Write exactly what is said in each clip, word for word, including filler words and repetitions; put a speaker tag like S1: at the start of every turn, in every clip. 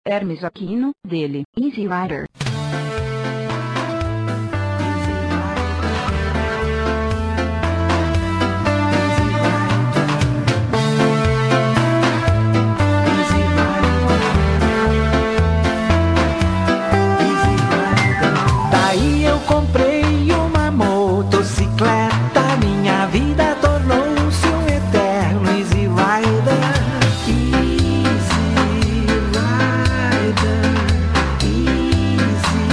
S1: Hermes Aquino, dele, Easy Rider.
S2: Daí eu comprei uma motocicleta, minha vida tornou-se um eterno Easy Rider. Easy Rider, Easy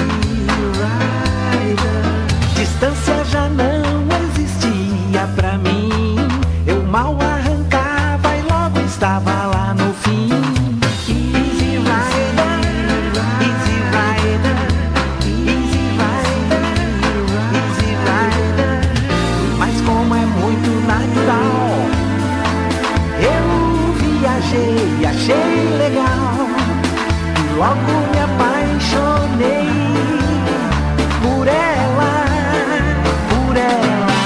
S2: Rider. Distância já não existia pra mim, eu mal arrancava e logo estava lá no fim. Easy Rider, Easy Rider, Easy Rider, Easy Rider. Mas como é muito natural, eu viajei, achei legal e logo me apaixonei por ela, por ela.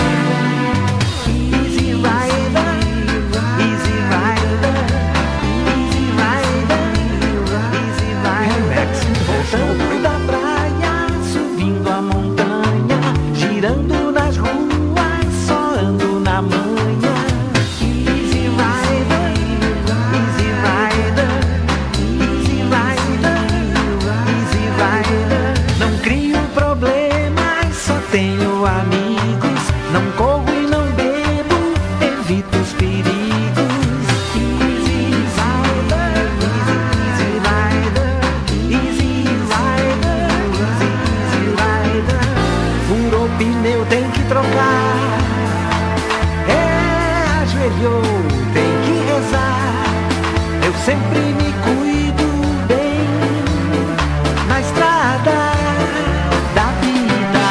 S2: Easy Rider, Easy Rider, Easy Rider, Easy Rider. Voltando da praia, subindo a montanha, girando nas ruas, só ando na manhã. Easy Rider, Easy Rider, Easy Rider, Easy Rider. Não crio problemas, só tenho amigos. Não corro e não bebo, evito os perigos. Easy Rider, Easy, Easy Rider, Easy Rider, Easy, Easy Rider. Furou pneu, tem que trocar. É, ajoelhou, tem que rezar. Eu sempre me cuido bem na estrada da vida.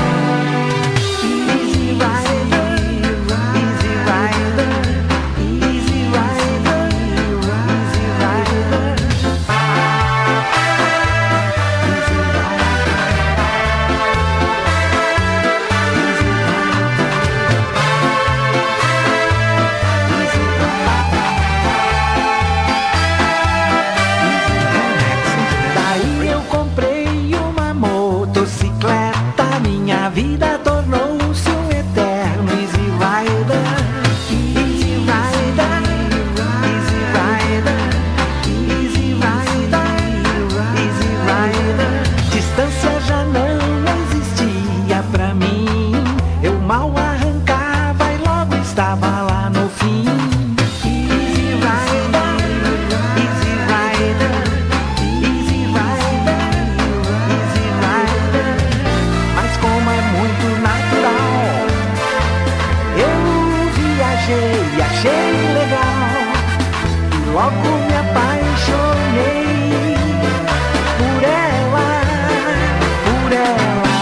S2: Easy Rider, Easy Rider, Easy Rider, Easy Rider. Easy Daí eu comprei uma motocicleta, minha vida tornou-se um eterno Easy Rider. Easy Rider, Easy Rider, Easy Rider, Easy Rider. Distância já não existia pra mim, eu mal arrancava e logo estava lá no fim. Easy Rider, Easy Rider, Easy Rider, Easy Rider. Mas como é muito natural, eu viajei, achei legal e logo me apaixonei por ela, por ela.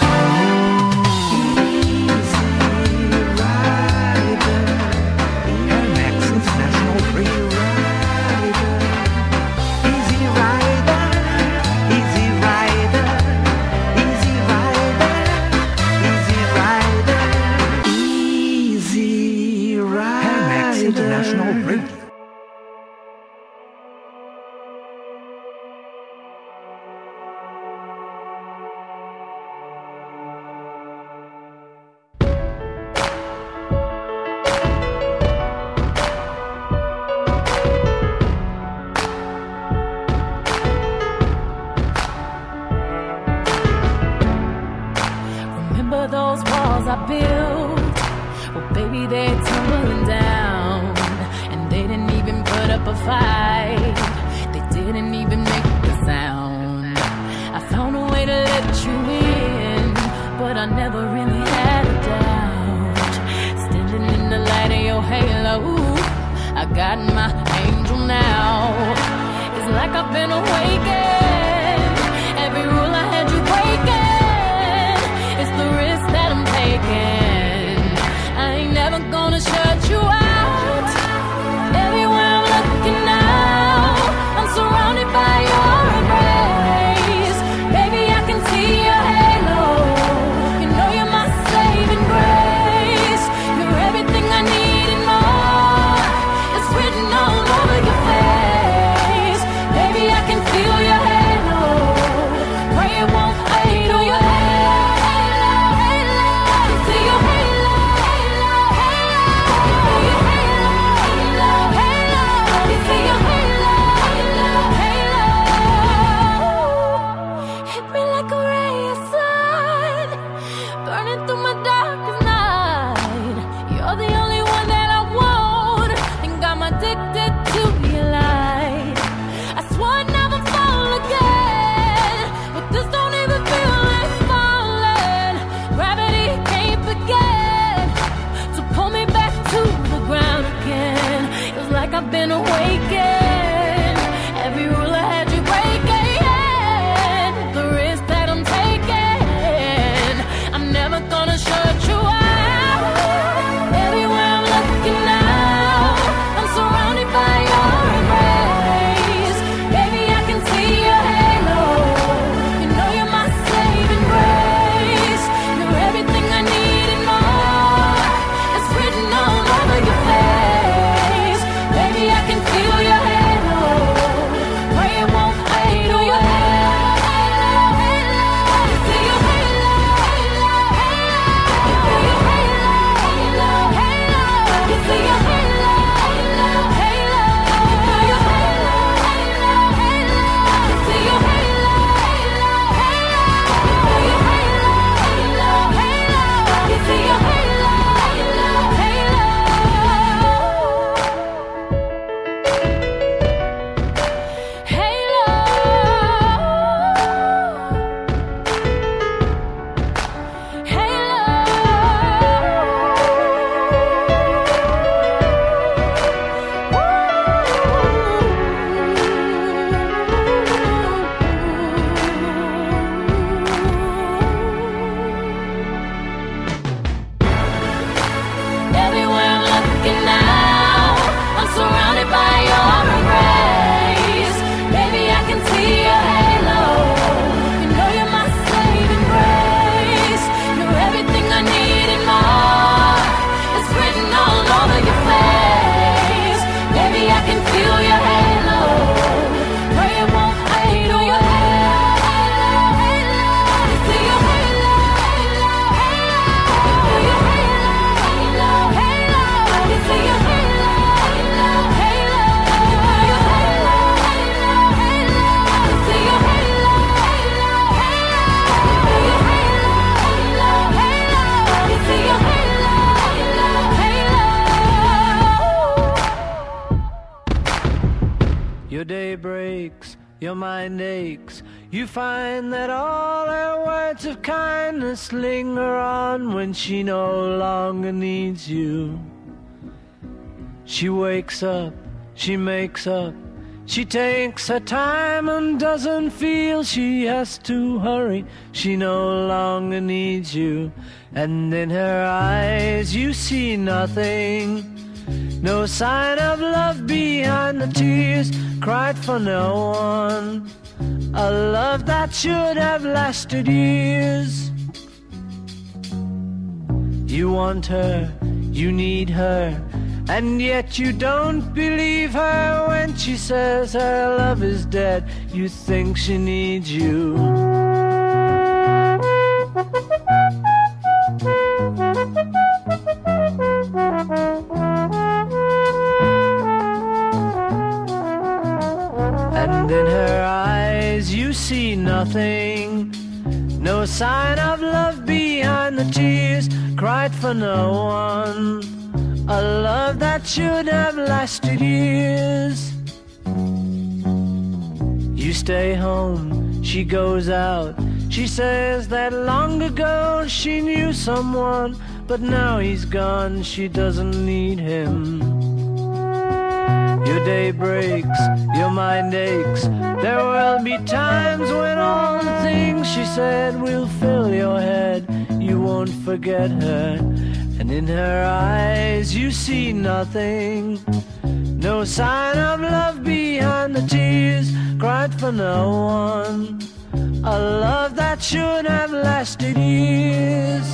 S2: Easy Rider, Airmax International Free Rider. Easy Rider, Easy Rider, Easy Rider, Easy Rider, Easy Rider. Airmax International Free.
S3: Remember those walls I built? Well, baby, they're tumbling down. And they didn't even put up a fight. They didn't even make a sound. I found a way to let you in, but I never really had a doubt. Standing in the light of your halo, I got my angel now. It's like I've been awakened. Every rule I had you breaking, it's the risk that I'm taking. I ain't never gonna shut you out. Everywhere I'm looking now, I'm surrounded by your embrace. Baby, I can see your halo. You know you're my saving grace. You're everything I need and more. It's written all over your face. Baby, I can
S4: breaks, your mind aches. You find that all her words of kindness linger on when she no longer needs you. She wakes up, she makes up, she takes her time and doesn't feel she has to hurry. She no longer needs you. And in her eyes you see nothing, no sign of love behind the tears cried for no one. A love that should have lasted years. You want her, you need her, and yet you don't believe her when she says her love is dead. You think she needs you. And in her eyes you see nothing, no sign of love behind the tears cried for no one. A love that should have lasted years. You stay home, she goes out. She says that long ago she knew someone, but now he's gone, she doesn't need him. Your day breaks, your mind aches. There will be times when all the things she said will fill your head. You won't forget her. And in her eyes you see nothing, no sign of love behind the tears cried for no one. A love that should have lasted years.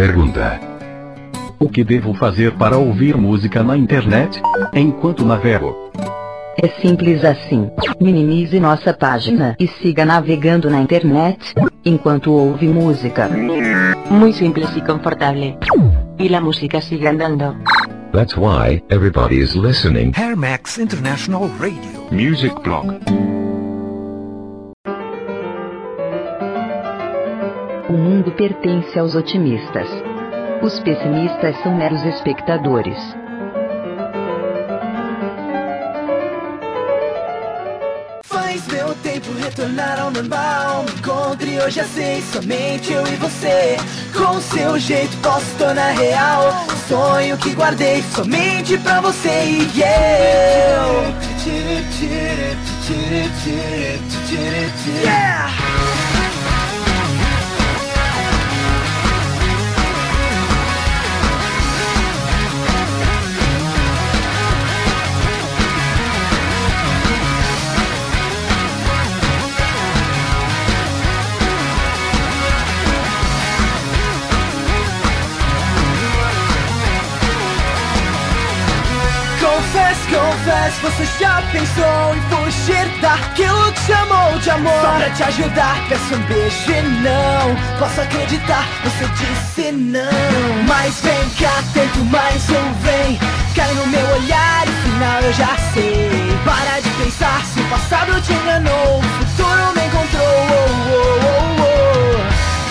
S5: pergunta: o que devo fazer para ouvir música na internet, enquanto navego?
S1: É simples assim. Minimize nossa página e siga navegando na internet, enquanto ouve música.
S6: Muy simples y confortable. Y la música sigue andando.
S7: That's why everybody is listening.
S2: Air Max International Radio.
S5: Music Blog.
S1: O mundo pertence aos otimistas. Os pessimistas são meros espectadores.
S8: Faz meu tempo retornar ao normal. Me encontre hoje às seis, somente eu e você. Com seu jeito posso tornar real sonho que guardei somente pra você e eu. Yeah! Confesso, confesso, você já pensou em fugir daquilo que chamou de amor? Só pra te ajudar, peço um beijo e não posso acreditar, você disse não. Mas vem cá, tento mais um vem. Cai no meu olhar e final eu já sei. Para de pensar se o passado te enganou, o futuro me encontrou. Oh, oh, oh, oh.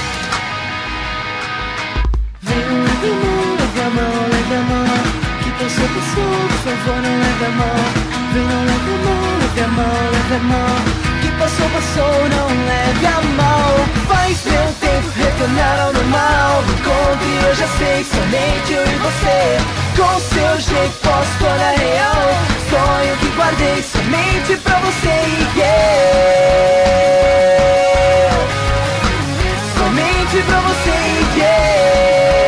S8: Vem, leve a mão, leve a mão, leve a mão. Passou, passou, por favor, não leve a mão. Vem, não leve a mão, leve a mão, leve a mão. Que passou, passou, não leve a mão. Faz meu tempo retornar ao normal. Me encontre, eu já sei, somente eu e você. Com seu jeito posso tornar real sonho que guardei somente pra você e eu. Somente pra você e eu.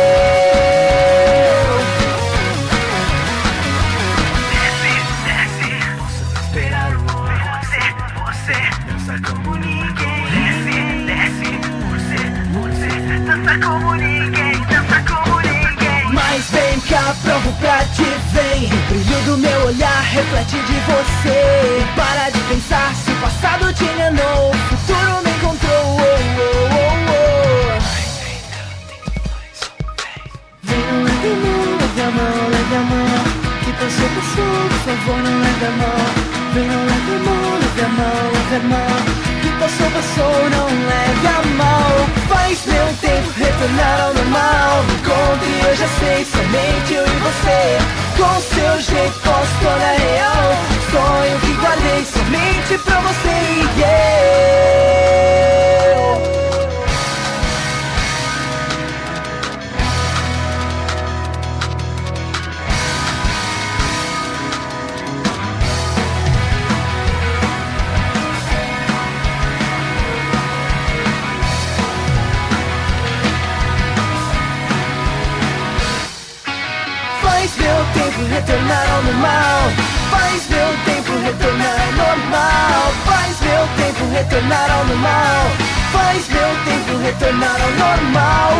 S8: Como ninguém, dança como ninguém. Mas vem cá, provo pra te vem. O brilho do meu olhar reflete de você. Para de pensar se o passado te enganou, o futuro me encontrou. Oh, oh, oh, oh. Vem, não leve a mão, leve a mão, leve a mão. Que passou, passou, por favor, não leve a mão. Vem, não leve a mão, leve a mão, leve a mão. Que passou, passou, não leve a mão. Faz meu tempo retornar ao normal. Me encontre, eu já sei, somente eu e você. Com seu jeito posso tornar real sonho que guardei somente pra você e eu. Faz meu tempo retornar ao normal. Faz meu tempo retornar ao normal. Faz meu tempo retornar ao normal. Faz meu tempo retornar ao normal.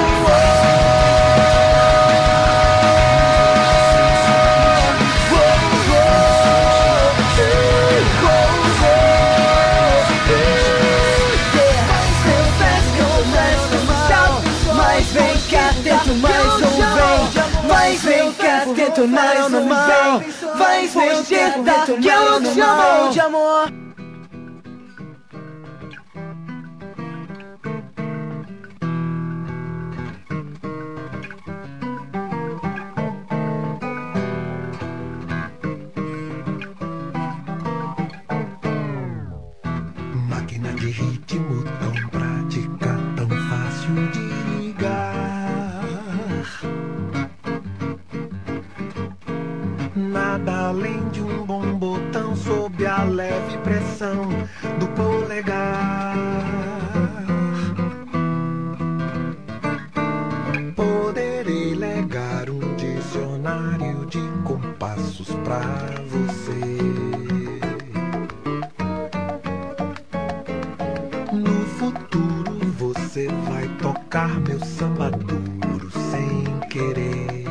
S8: Mas vem cá, tento mais um vem. Mas vem cá, tento mais um vem. Faz meu tempo daquilo que chamou de amor.
S2: Máquina de ritmo tão prática, tão fácil de ligar. Nada além de um bom botão sob a leve pressão do polegar. Poderei legar um dicionário de compassos pra você. No futuro você vai tocar meu samba duro querer.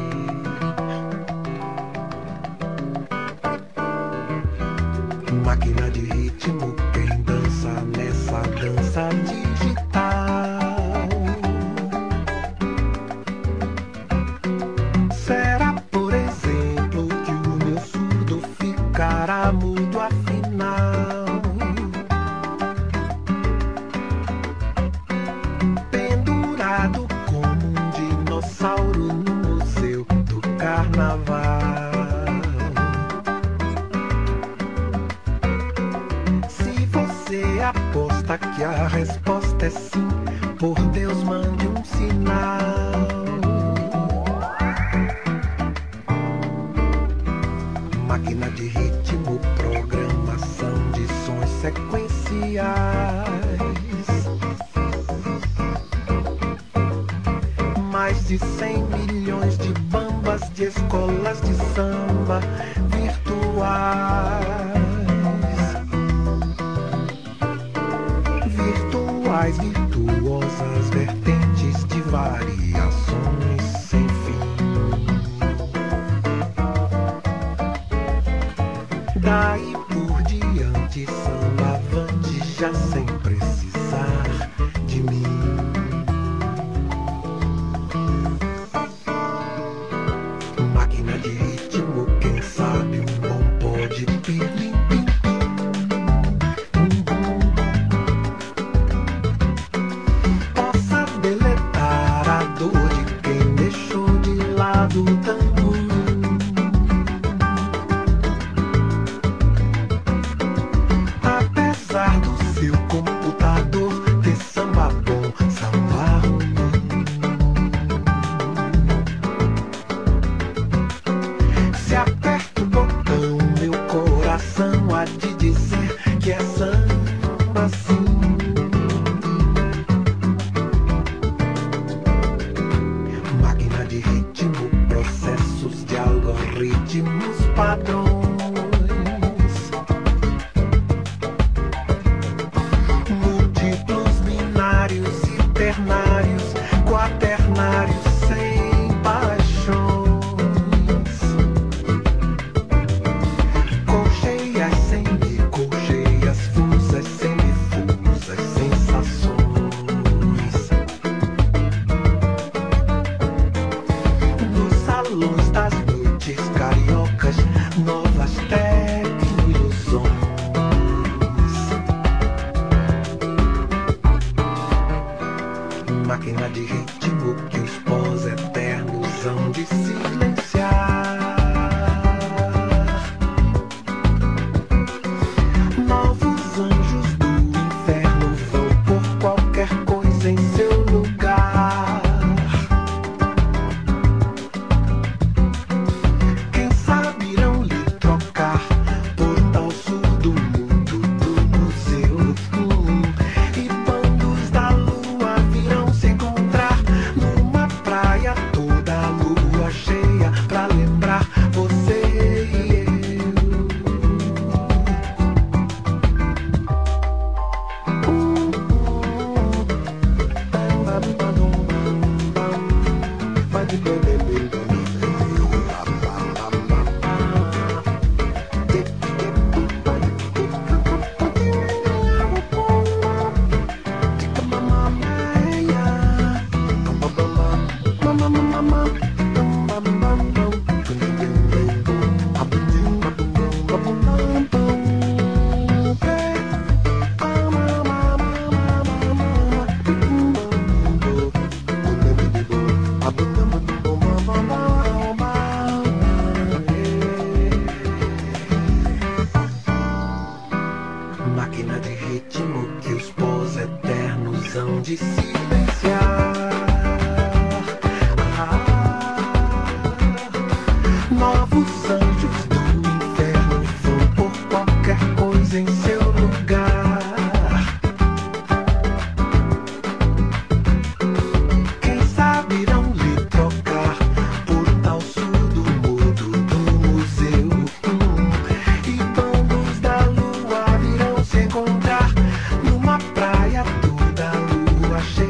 S2: Máquina de ritmo, quem dança nessa dança digital? Será, por exemplo, que o meu surdo ficará mudo afinal? Pendurado como um dinossauro no museu do carnaval. Se você aposta que a resposta é sim, por Deus mande um sinal. Máquina de ritmo, programação de sons sequenciais. Mais de cem milhões de bambas de escolas de samba virtuais. Virtuais, virtuosas vertentes de variações sem fim. Daí por diante, samba avante já sem precisar de mim. Máquina de ritmo, quem sabe um bom pó de pilim pim pim. Possa deletar a dor de quem deixou de lado o tamborim. Apesar do seu computador ter samba bom, samba ruim. Se aperta o botão, meu coração há de dizer que é samba sim. Máquina de ritmo, processos de algoritmos padrões. Múltiplos binários e ternários, quaternários sem paixões. Colcheias sem bicolcheias, fusas semifusas, sensações. Nos salões das noites cariocas, novas tecno-ilusões. Máquina de ritmo que os pós eternos hão de silenciar. Novos anjos do inferno vão por qualquer coisa em seu lugar. Quem sabe irão lhe trocar por tal surdo mudo do museu. Hum, E bandos da lua virão se encontrar numa praia toda a lua cheia pra lembrar você e eu. Máquina de ritmo que os pós eternos hão de silenciar. Ah, novos anjos do inferno vão por qualquer coisa em seu lugar. Quem sabe irão lhe trocar por tal surdo mudo do museu. Hum, E bandos da lua virão se encontrar numa praia toda a lua cheia.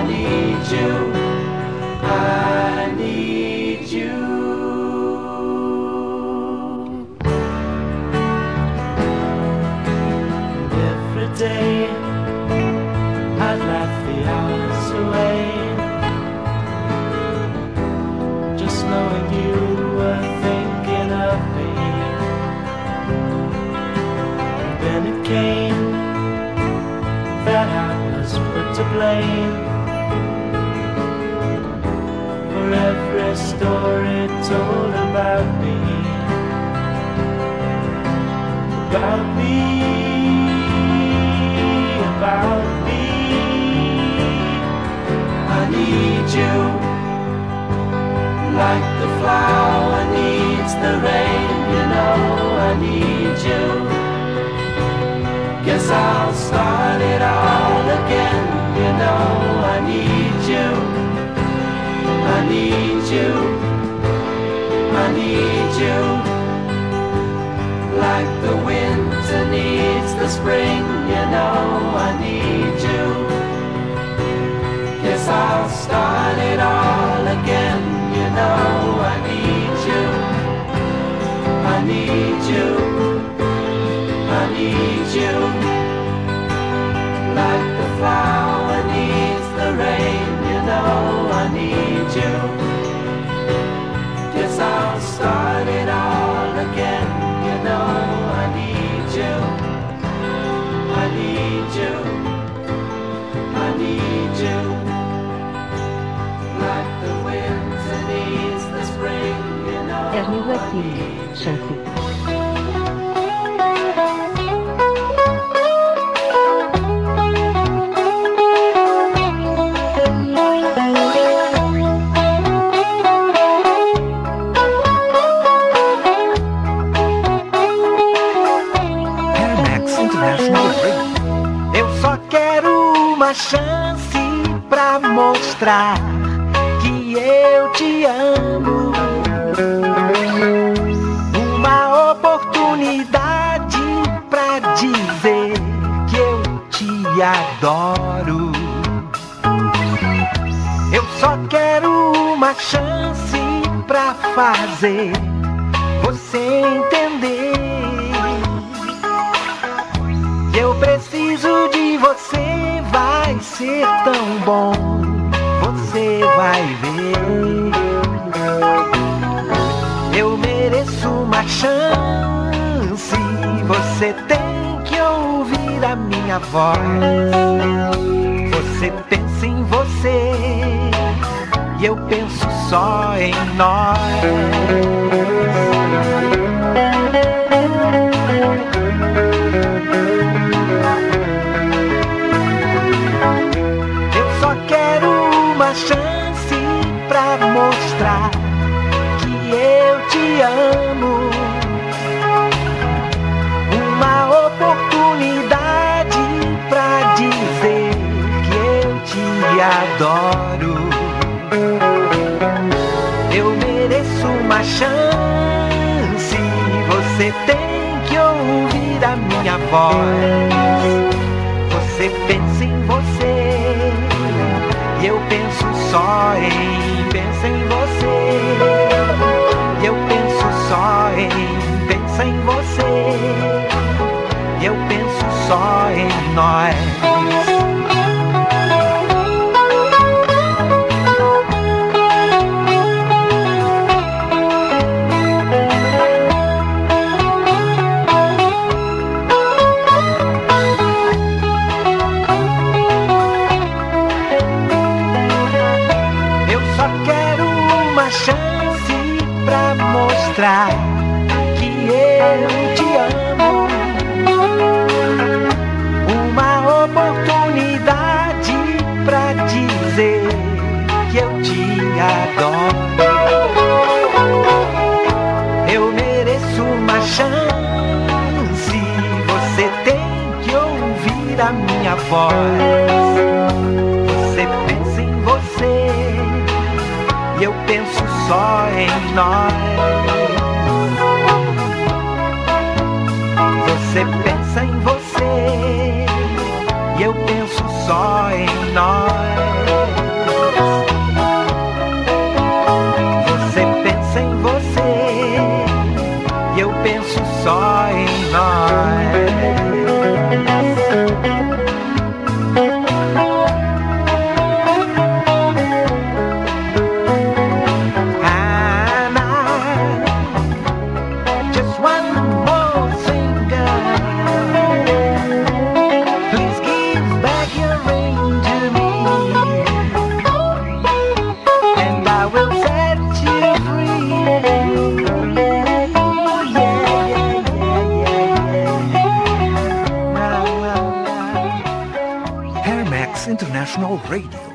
S2: I need you, I need you. Every day I'd laugh the hours away, just knowing you were thinking of me. Then it came that I was put to blame for every story told about me, about me, about me. I need you, like the flower needs the rain, you know I need you. Guess I'll start it all again, you know I need you, I need you, I need you. Like the winter needs the spring, you know I need you. Guess I'll start it all again, you know I need you, I need you, I need you. Like the flower needs the rain, you know I need you. Guess I'll start it all again, you know I need you, I need you, I need you. Like the winter needs the spring, you know
S1: Ernie
S2: I
S1: Vassili,
S2: need you.
S1: Chancy.
S8: Eu só quero uma chance pra mostrar que eu te amo, uma oportunidade pra dizer que eu te adoro. Eu só quero uma chance pra fazer você entender que eu preciso de você, vai ser tão bom, você vai ver. Eu mereço uma chance, você tem que ouvir a minha voz. Você pensa em você e eu penso só em nós. Chance pra mostrar que eu te amo, uma oportunidade pra dizer que eu te adoro. Eu mereço uma chance, você tem que ouvir a minha voz. Você pensa em você e eu penso só em, pensa em você. E eu penso só em, pensa em você. E eu penso só em nós. Mostrar que eu te amo, uma oportunidade pra dizer que eu te adoro. Eu mereço uma chance, você tem que ouvir a minha voz. Você pensa em você e eu penso só em nós. Você pensa em você e eu penso só em nós.
S9: International Radio.